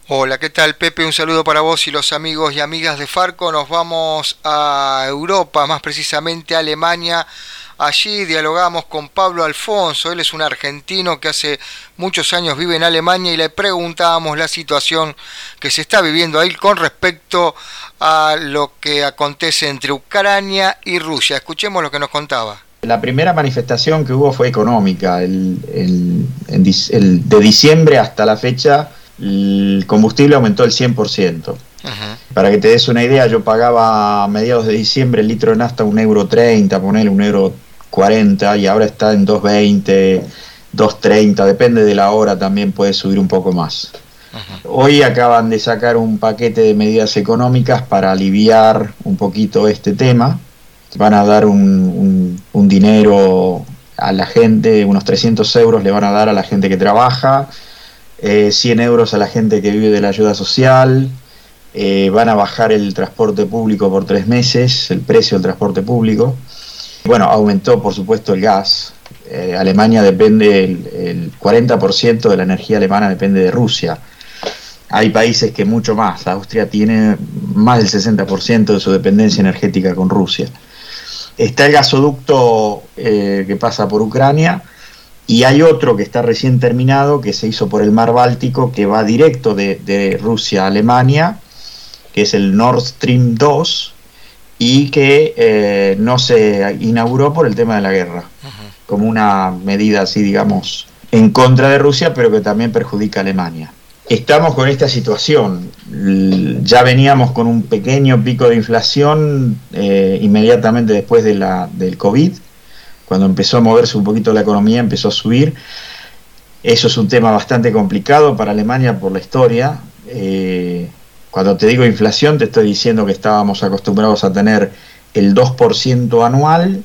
Hola, ¿qué tal, Pepe? Un saludo para vos y los amigos y amigas de Farco. Nos vamos a Europa, más precisamente a Alemania. Allí dialogamos con Pablo Alfonso. Él es un argentino que hace muchos años vive en Alemania y le preguntábamos la situación que se está viviendo ahí con respecto a lo que acontece entre Ucrania y Rusia. Escuchemos lo que nos contaba. La primera manifestación que hubo fue económica. De diciembre hasta la fecha, el combustible aumentó el 100%. Ajá. Para que te des una idea, yo pagaba a mediados de diciembre el litro de nafta 1,30 €, ponele 1,40 € y ahora está en 2,20, 2,30, depende de la hora, también puede subir un poco más. Ajá. Hoy acaban de sacar un paquete de medidas económicas para aliviar un poquito este tema. Van a dar un dinero a la gente, unos 300 euros le van a dar a la gente que trabaja, 100 euros a la gente que vive de la ayuda social, van a bajar el transporte público por 3 meses, el precio del transporte público. Bueno, aumentó por supuesto el gas. Alemania depende, el 40% de la energía alemana depende de Rusia. Hay países que mucho más. Austria tiene más del 60% de su dependencia energética con Rusia. Está el gasoducto que pasa por Ucrania y hay otro que está recién terminado, que se hizo por el mar Báltico, que va directo de Rusia a Alemania, que es el Nord Stream 2 y que no se inauguró por el tema de la guerra, como una medida así, digamos, en contra de Rusia, pero que también perjudica a Alemania. Estamos con esta situación. Ya veníamos con un pequeño pico de inflación inmediatamente después del COVID. Cuando empezó a moverse un poquito la economía, empezó a subir. Eso es un tema bastante complicado para Alemania por la historia. Cuando te digo inflación, te estoy diciendo que estábamos acostumbrados a tener el 2% anual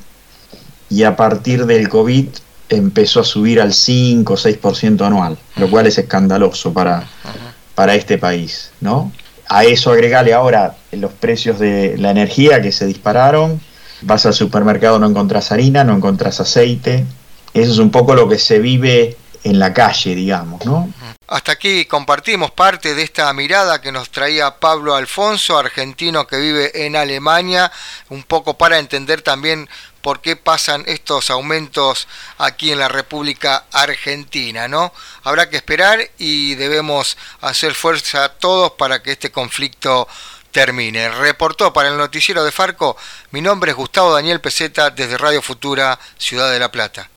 y a partir del COVID empezó a subir al 5 o 6% anual, lo cual es escandaloso para este país, ¿no? A eso agregale ahora los precios de la energía que se dispararon. Vas al supermercado, no encontrás harina, no encontrás aceite. Eso es un poco lo que se vive en la calle, digamos, ¿no? Hasta aquí compartimos parte de esta mirada que nos traía Pablo Alfonso, argentino que vive en Alemania, un poco para entender también por qué pasan estos aumentos aquí en la República Argentina, ¿no? Habrá que esperar y debemos hacer fuerza todos para que este conflicto termine. Reportó para el noticiero de Farco, mi nombre es Gustavo Daniel Peseta desde Radio Futura, Ciudad de La Plata.